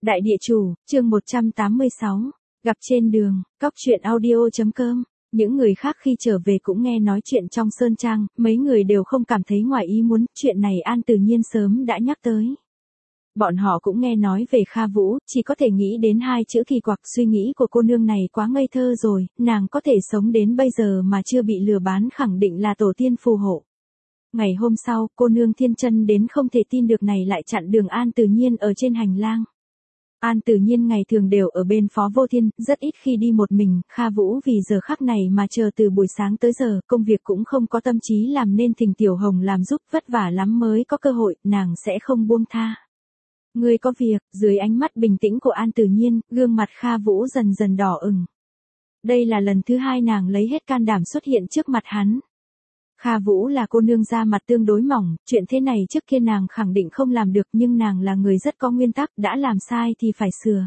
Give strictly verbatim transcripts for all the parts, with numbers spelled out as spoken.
Đại địa chủ, chương một trăm tám mươi sáu, gặp trên đường, cóc truyện audio chấm com. Những người khác khi trở về cũng nghe nói chuyện trong Sơn Trang, mấy người đều không cảm thấy ngoài ý muốn, chuyện này An Tử Nhiên sớm đã nhắc tới. Bọn họ cũng nghe nói về Kha Vũ, chỉ có thể nghĩ đến hai chữ kỳ quặc, suy nghĩ của cô nương này quá ngây thơ rồi, nàng có thể sống đến bây giờ mà chưa bị lừa bán khẳng định là tổ tiên phù hộ. Ngày hôm sau, cô nương Thiên Chân đến không thể tin được này lại chặn đường An Tử Nhiên ở trên hành lang. An Tử Nhiên ngày thường đều ở bên Phó Vô Thiên, rất ít khi đi một mình, Kha Vũ vì giờ khắc này mà chờ từ buổi sáng tới giờ, công việc cũng không có tâm trí làm nên thỉnh Tiểu Hồng làm giúp, vất vả lắm mới có cơ hội, nàng sẽ không buông tha. Ngươi có việc, dưới ánh mắt bình tĩnh của An Tử Nhiên, gương mặt Kha Vũ dần dần đỏ ửng. Đây là lần thứ hai nàng lấy hết can đảm xuất hiện trước mặt hắn. Kha Vũ là cô nương da mặt tương đối mỏng, chuyện thế này trước kia nàng khẳng định không làm được nhưng nàng là người rất có nguyên tắc, đã làm sai thì phải sửa.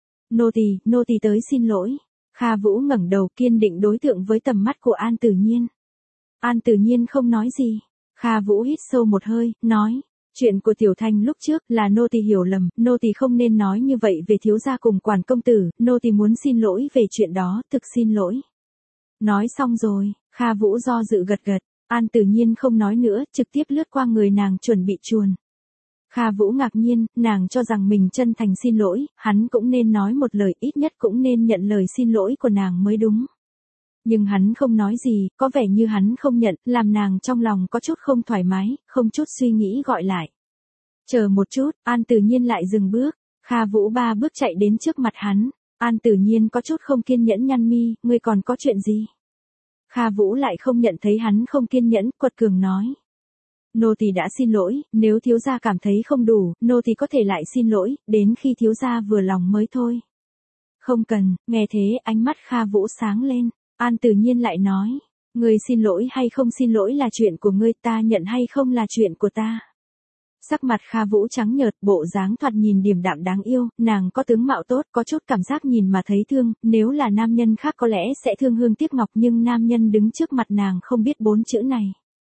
Nô tỳ, nô tỳ tới xin lỗi. Kha Vũ ngẩng đầu kiên định đối tượng với tầm mắt của An Tử Nhiên. An Tử Nhiên không nói gì. Kha Vũ hít sâu một hơi, nói. Chuyện của Tiểu Thanh lúc trước là nô tỳ hiểu lầm, nô tỳ không nên nói như vậy về thiếu gia cùng Quản công tử, nô tỳ muốn xin lỗi về chuyện đó, thực xin lỗi. Nói xong rồi, Kha Vũ do dự gật gật. An Tử Nhiên không nói nữa, trực tiếp lướt qua người nàng chuẩn bị chuồn. Kha Vũ ngạc nhiên, nàng cho rằng mình chân thành xin lỗi, hắn cũng nên nói một lời, ít nhất cũng nên nhận lời xin lỗi của nàng mới đúng. Nhưng hắn không nói gì, có vẻ như hắn không nhận, làm nàng trong lòng có chút không thoải mái, không chút suy nghĩ gọi lại. Chờ một chút, An Tử Nhiên lại dừng bước, Kha Vũ ba bước chạy đến trước mặt hắn, An Tử Nhiên có chút không kiên nhẫn nhăn mi, ngươi còn có chuyện gì? Kha Vũ lại không nhận thấy hắn không kiên nhẫn, quật cường nói. Nô tỳ đã xin lỗi, nếu thiếu gia cảm thấy không đủ, nô tỳ có thể lại xin lỗi, đến khi thiếu gia vừa lòng mới thôi. Không cần, nghe thế, ánh mắt Kha Vũ sáng lên, An Tử Nhiên lại nói, ngươi xin lỗi hay không xin lỗi là chuyện của ngươi, ta nhận hay không là chuyện của ta. Sắc mặt Kha Vũ trắng nhợt, bộ dáng thoạt nhìn điềm đạm đáng yêu, nàng có tướng mạo tốt, có chút cảm giác nhìn mà thấy thương, nếu là nam nhân khác có lẽ sẽ thương hương tiếc ngọc nhưng nam nhân đứng trước mặt nàng không biết bốn chữ này.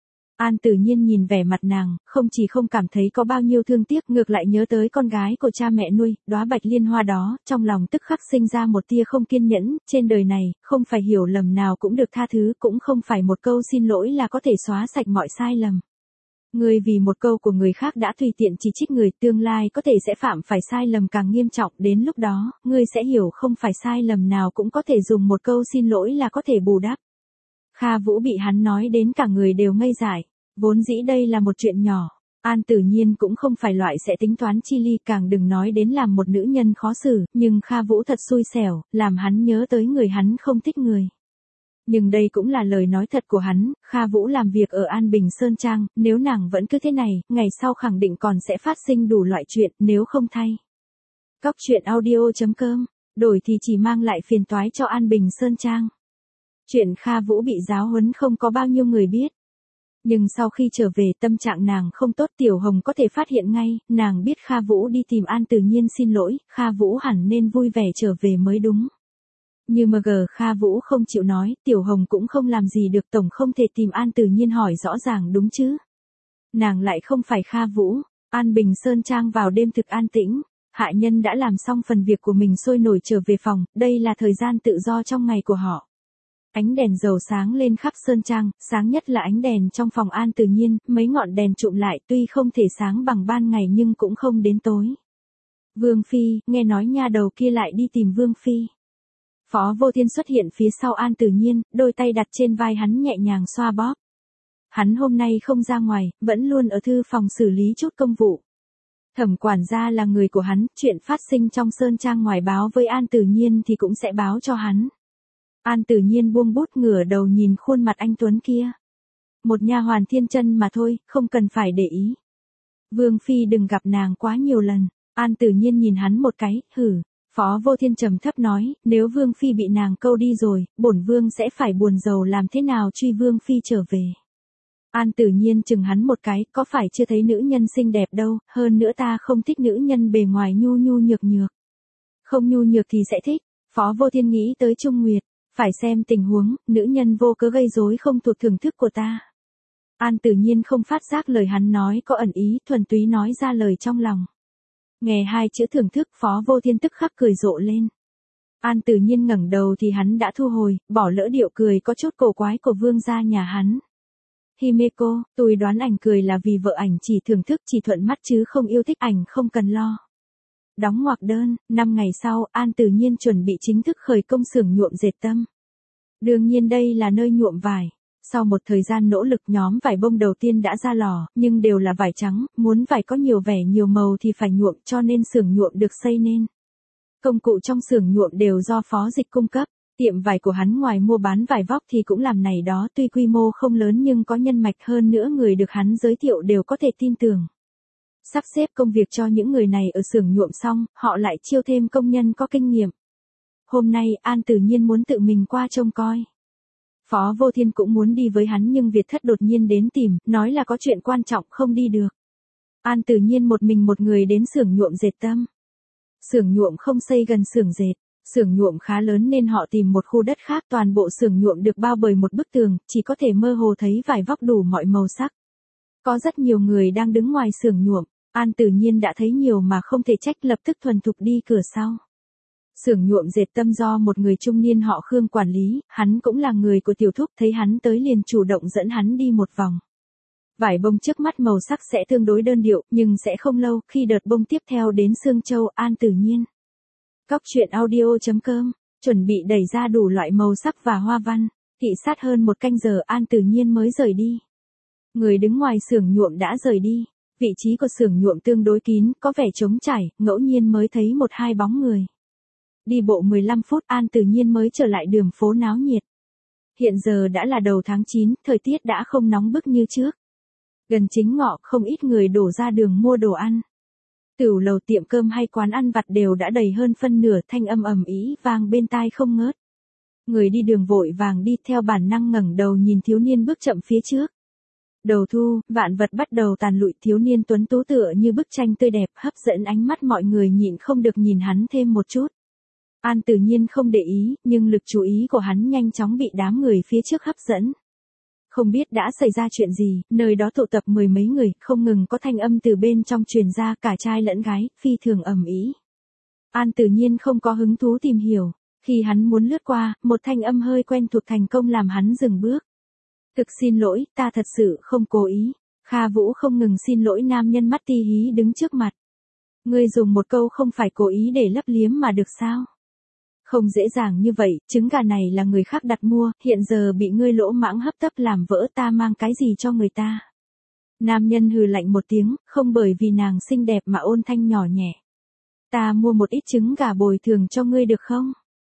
An Tử Nhiên nhìn vẻ mặt nàng, không chỉ không cảm thấy có bao nhiêu thương tiếc, ngược lại nhớ tới con gái của cha mẹ nuôi, đóa bạch liên hoa đó, trong lòng tức khắc sinh ra một tia không kiên nhẫn, trên đời này, không phải hiểu lầm nào cũng được tha thứ, cũng không phải một câu xin lỗi là có thể xóa sạch mọi sai lầm. Ngươi vì một câu của người khác đã tùy tiện chỉ trích người, tương lai có thể sẽ phạm phải sai lầm càng nghiêm trọng, đến lúc đó, ngươi sẽ hiểu không phải sai lầm nào cũng có thể dùng một câu xin lỗi là có thể bù đắp. Kha Vũ bị hắn nói đến cả người đều ngây dại, vốn dĩ đây là một chuyện nhỏ, An Tử Nhiên cũng không phải loại sẽ tính toán chi ly, càng đừng nói đến làm một nữ nhân khó xử, nhưng Kha Vũ thật xui xẻo, làm hắn nhớ tới người hắn không thích người. Nhưng đây cũng là lời nói thật của hắn, Kha Vũ làm việc ở An Bình Sơn Trang, nếu nàng vẫn cứ thế này, ngày sau khẳng định còn sẽ phát sinh đủ loại chuyện, nếu không thay. Cóc truyện audio chấm com, đổi thì chỉ mang lại phiền toái cho An Bình Sơn Trang. Chuyện Kha Vũ bị giáo huấn không có bao nhiêu người biết. Nhưng sau khi trở về tâm trạng nàng không tốt, Tiểu Hồng có thể phát hiện ngay, nàng biết Kha Vũ đi tìm An Tử Nhiên xin lỗi, Kha Vũ hẳn nên vui vẻ trở về mới đúng. Như mờ gờ Kha Vũ không chịu nói, Tiểu Hồng cũng không làm gì được, tổng không thể tìm An Tử Nhiên hỏi rõ ràng đúng chứ. Nàng lại không phải Kha Vũ. An Bình Sơn Trang vào đêm thực an tĩnh, hạ nhân đã làm xong phần việc của mình sôi nổi trở về phòng, đây là thời gian tự do trong ngày của họ. Ánh đèn dầu sáng lên khắp Sơn Trang, sáng nhất là ánh đèn trong phòng An Tử Nhiên, mấy ngọn đèn trụm lại tuy không thể sáng bằng ban ngày nhưng cũng không đến tối. Vương Phi, nghe nói nha đầu kia lại đi tìm Vương Phi. Phó Vô Thiên xuất hiện phía sau An Tử Nhiên, đôi tay đặt trên vai hắn nhẹ nhàng xoa bóp. Hắn hôm nay không ra ngoài, vẫn luôn ở thư phòng xử lý chút công vụ. Thẩm quản gia là người của hắn, chuyện phát sinh trong Sơn Trang ngoài báo với An Tử Nhiên thì cũng sẽ báo cho hắn. An Tử Nhiên buông bút ngửa đầu nhìn khuôn mặt anh tuấn kia. Một nha hoàn Thiên Chân mà thôi, không cần phải để ý. Vương Phi đừng gặp nàng quá nhiều lần. An Tử Nhiên nhìn hắn một cái, hử. Phó Vô Thiên trầm thấp nói, nếu Vương Phi bị nàng câu đi rồi, bổn Vương sẽ phải buồn rầu làm thế nào truy Vương Phi trở về. An Tử Nhiên chừng hắn một cái, có phải chưa thấy nữ nhân xinh đẹp đâu, hơn nữa ta không thích nữ nhân bề ngoài nhu nhu nhược nhược. Không nhu nhược thì sẽ thích. Phó Vô Thiên nghĩ tới Trung Nguyệt, phải xem tình huống, nữ nhân vô cớ gây rối không thuộc thưởng thức của ta. An Tử Nhiên không phát giác lời hắn nói có ẩn ý, thuần túy nói ra lời trong lòng. Nghe hai chữ thưởng thức, Phó Vô Thiên tức khắc cười rộ lên. An Tử Nhiên ngẩng đầu thì hắn đã thu hồi, bỏ lỡ điệu cười có chút cổ quái của vương gia nhà hắn. Himeko, tôi đoán ảnh cười là vì vợ ảnh chỉ thưởng thức chỉ thuận mắt chứ không yêu thích ảnh, không cần lo. Đóng ngoặc đơn, năm ngày sau, An Tử Nhiên chuẩn bị chính thức khởi công xưởng nhuộm dệt tâm. Đương nhiên đây là nơi nhuộm vải. Sau một thời gian nỗ lực nhóm vải bông đầu tiên đã ra lò, nhưng đều là vải trắng, muốn vải có nhiều vẻ nhiều màu thì phải nhuộm, cho nên xưởng nhuộm được xây nên. Công cụ trong xưởng nhuộm đều do Phó Dịch cung cấp. Tiệm vải của hắn ngoài mua bán vải vóc thì cũng làm này đó, tuy quy mô không lớn nhưng có nhân mạch, hơn nữa người được hắn giới thiệu đều có thể tin tưởng. Sắp xếp công việc cho những người này ở xưởng nhuộm xong, họ lại chiêu thêm công nhân có kinh nghiệm. Hôm nay An Tử Nhiên muốn tự mình qua trông coi. Phó Vô Thiên cũng muốn đi với hắn nhưng Việt Thất đột nhiên đến tìm, nói là có chuyện quan trọng không đi được. An Tử Nhiên một mình một người đến xưởng nhuộm dệt tâm. Xưởng nhuộm không xây gần xưởng dệt. Xưởng nhuộm khá lớn nên họ tìm một khu đất khác, toàn bộ xưởng nhuộm được bao bởi một bức tường, chỉ có thể mơ hồ thấy vải vóc đủ mọi màu sắc. Có rất nhiều người đang đứng ngoài xưởng nhuộm, An Tử Nhiên đã thấy nhiều mà không thể trách, lập tức thuần thục đi cửa sau. Xưởng nhuộm dệt tâm do một người trung niên họ Khương quản lý, hắn cũng là người của tiểu thúc, thấy hắn tới liền chủ động dẫn hắn đi một vòng. Vải bông trước mắt màu sắc sẽ tương đối đơn điệu, nhưng sẽ không lâu, khi đợt bông tiếp theo đến Sương Châu, An Tử Nhiên. Cóc truyện audio chấm com, chuẩn bị đẩy ra đủ loại màu sắc và hoa văn, thị sát hơn một canh giờ An Tử Nhiên mới rời đi. Người đứng ngoài xưởng nhuộm đã rời đi, vị trí của xưởng nhuộm tương đối kín, có vẻ trống trải, ngẫu nhiên mới thấy một hai bóng người. Đi bộ mười lăm phút An Tử Nhiên mới trở lại đường phố náo nhiệt. Hiện giờ đã là đầu tháng chín, thời tiết đã không nóng bức như trước. Gần chính ngọ không ít người đổ ra đường mua đồ ăn. Tửu lầu, tiệm cơm hay quán ăn vặt đều đã đầy hơn phân nửa, thanh âm ầm ĩ vang bên tai không ngớt. Người đi đường vội vàng đi, theo bản năng ngẩng đầu nhìn thiếu niên bước chậm phía trước. Đầu thu, vạn vật bắt đầu tàn lụi, thiếu niên tuấn tú tựa như bức tranh tươi đẹp, hấp dẫn ánh mắt mọi người, nhịn không được nhìn hắn thêm một chút. An Tử Nhiên không để ý, nhưng lực chú ý của hắn nhanh chóng bị đám người phía trước hấp dẫn. Không biết đã xảy ra chuyện gì, nơi đó tụ tập mười mấy người, không ngừng có thanh âm từ bên trong truyền ra, cả trai lẫn gái, phi thường ầm ĩ. An Tử Nhiên không có hứng thú tìm hiểu, khi hắn muốn lướt qua, một thanh âm hơi quen thuộc thành công làm hắn dừng bước. Thực xin lỗi, ta thật sự không cố ý. Kha Vũ không ngừng xin lỗi nam nhân mắt ti hí đứng trước mặt. Ngươi dùng một câu không phải cố ý để lấp liếm mà được sao? Không dễ dàng như vậy, trứng gà này là người khác đặt mua, hiện giờ bị ngươi lỗ mãng hấp tấp làm vỡ, ta mang cái gì cho người ta. Nam nhân hừ lạnh một tiếng, không bởi vì nàng xinh đẹp mà ôn thanh nhỏ nhẹ. Ta mua một ít trứng gà bồi thường cho ngươi được không?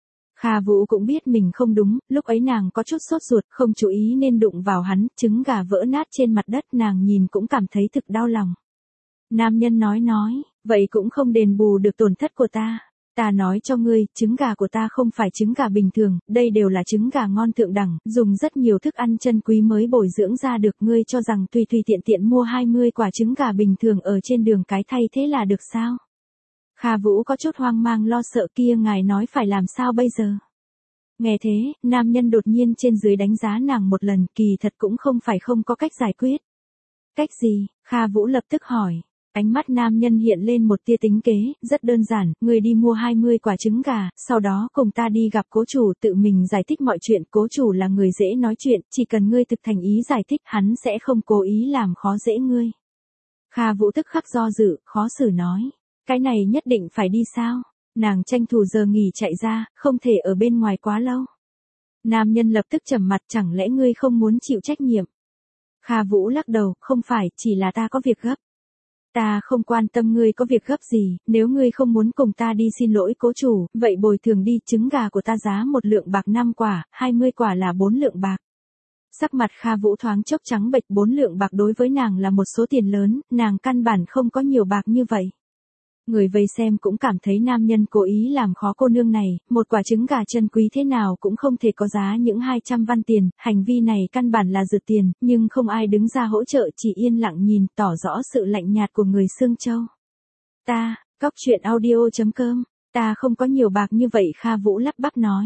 Kha Vũ cũng biết mình không đúng, lúc ấy nàng có chút sốt ruột, không chú ý nên đụng vào hắn, trứng gà vỡ nát trên mặt đất, nàng nhìn cũng cảm thấy thực đau lòng. Nam nhân nói nói, vậy cũng không đền bù được tổn thất của ta. Ta nói cho ngươi, trứng gà của ta không phải trứng gà bình thường, đây đều là trứng gà ngon thượng đẳng, dùng rất nhiều thức ăn chân quý mới bồi dưỡng ra được, ngươi cho rằng tùy tùy tiện tiện mua hai mươi quả trứng gà bình thường ở trên đường cái thay thế là được sao? Kha Vũ có chút hoang mang lo sợ, kia ngài nói phải làm sao bây giờ? Nghe thế, nam nhân đột nhiên trên dưới đánh giá nàng một lần, kỳ thật cũng không phải không có cách giải quyết. Cách gì? Kha Vũ lập tức hỏi. Ánh mắt nam nhân hiện lên một tia tính kế, rất đơn giản, ngươi đi mua hai mươi quả trứng gà, sau đó cùng ta đi gặp cố chủ, tự mình giải thích mọi chuyện, cố chủ là người dễ nói chuyện, chỉ cần ngươi thực thành ý giải thích, hắn sẽ không cố ý làm khó dễ ngươi. Kha Vũ tức khắc do dự, khó xử nói, cái này nhất định phải đi sao? Nàng tranh thủ giờ nghỉ chạy ra, không thể ở bên ngoài quá lâu. Nam nhân lập tức trầm mặt, chẳng lẽ ngươi không muốn chịu trách nhiệm? Kha Vũ lắc đầu, không phải, chỉ là ta có việc gấp. Ta không quan tâm ngươi có việc gấp gì, nếu ngươi không muốn cùng ta đi xin lỗi cố chủ, vậy bồi thường đi, trứng gà của ta giá một lượng bạc năm quả, hai mươi quả là bốn lượng bạc. Sắc mặt Kha Vũ thoáng chốc trắng bệch, bốn lượng bạc đối với nàng là một số tiền lớn, nàng căn bản không có nhiều bạc như vậy. Người vây xem cũng cảm thấy nam nhân cố ý làm khó cô nương này, một quả trứng gà chân quý thế nào cũng không thể có giá những hai trăm văn tiền, hành vi này căn bản là rượt tiền, nhưng không ai đứng ra hỗ trợ, chỉ yên lặng nhìn, tỏ rõ sự lạnh nhạt của người Sương Châu. Ta, cóc truyện audio chấm com, ta không có nhiều bạc như vậy, Kha Vũ lắp bắp nói.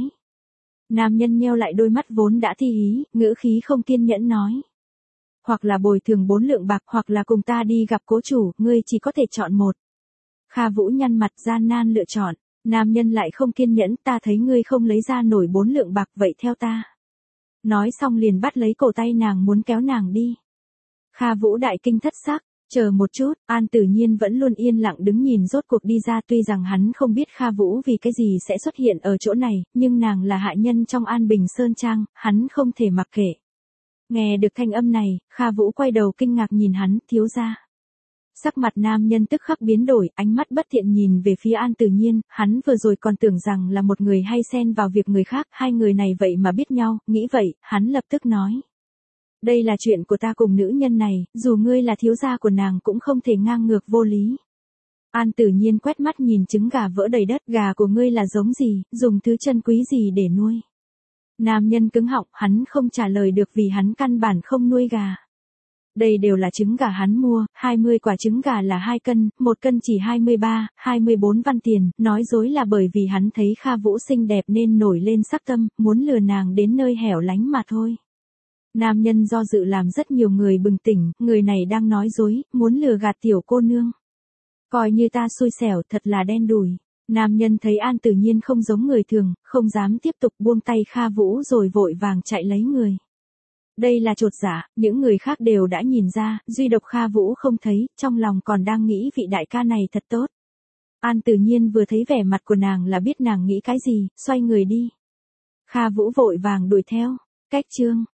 Nam nhân nheo lại đôi mắt vốn đã thi hí, ngữ khí không kiên nhẫn nói. Hoặc là bồi thường bốn lượng bạc, hoặc là cùng ta đi gặp cố chủ, ngươi chỉ có thể chọn một. Kha Vũ nhăn mặt gian nan lựa chọn. Nam nhân lại không kiên nhẫn, ta thấy ngươi không lấy ra nổi bốn lượng bạc vậy theo ta. Nói xong liền bắt lấy cổ tay nàng muốn kéo nàng đi. Kha Vũ đại kinh thất sắc, chờ một chút, An Tử Nhiên vẫn luôn yên lặng đứng nhìn rốt cuộc đi ra, tuy rằng hắn không biết Kha Vũ vì cái gì sẽ xuất hiện ở chỗ này, nhưng nàng là hạ nhân trong An Bình Sơn Trang, hắn không thể mặc kệ. Nghe được thanh âm này, Kha Vũ quay đầu kinh ngạc nhìn hắn, thiếu gia. Sắc mặt nam nhân tức khắc biến đổi, ánh mắt bất thiện nhìn về phía An Tử Nhiên, hắn vừa rồi còn tưởng rằng là một người hay xen vào việc người khác, hai người này vậy mà biết nhau, nghĩ vậy, hắn lập tức nói. Đây là chuyện của ta cùng nữ nhân này, dù ngươi là thiếu gia của nàng cũng không thể ngang ngược vô lý. An Tử Nhiên quét mắt nhìn trứng gà vỡ đầy đất, gà của ngươi là giống gì, dùng thứ chân quý gì để nuôi. Nam nhân cứng họng, hắn không trả lời được vì hắn căn bản không nuôi gà. Đây đều là trứng gà hắn mua, hai mươi quả trứng gà là hai cân, một cân chỉ hai mươi ba, hai mươi bốn văn tiền, nói dối là bởi vì hắn thấy Kha Vũ xinh đẹp nên nổi lên sắc tâm, muốn lừa nàng đến nơi hẻo lánh mà thôi. Nam nhân do dự làm rất nhiều người bừng tỉnh, người này đang nói dối, muốn lừa gạt tiểu cô nương. Coi như ta xui xẻo, thật là đen đủi. Nam nhân thấy An Tử Nhiên không giống người thường, không dám tiếp tục, buông tay Kha Vũ rồi vội vàng chạy lấy người. Đây là chột dạ, những người khác đều đã nhìn ra, duy độc Kha Vũ không thấy, trong lòng còn đang nghĩ vị đại ca này thật tốt. An Tử Nhiên vừa thấy vẻ mặt của nàng là biết nàng nghĩ cái gì, xoay người đi. Kha Vũ vội vàng đuổi theo. Cách chương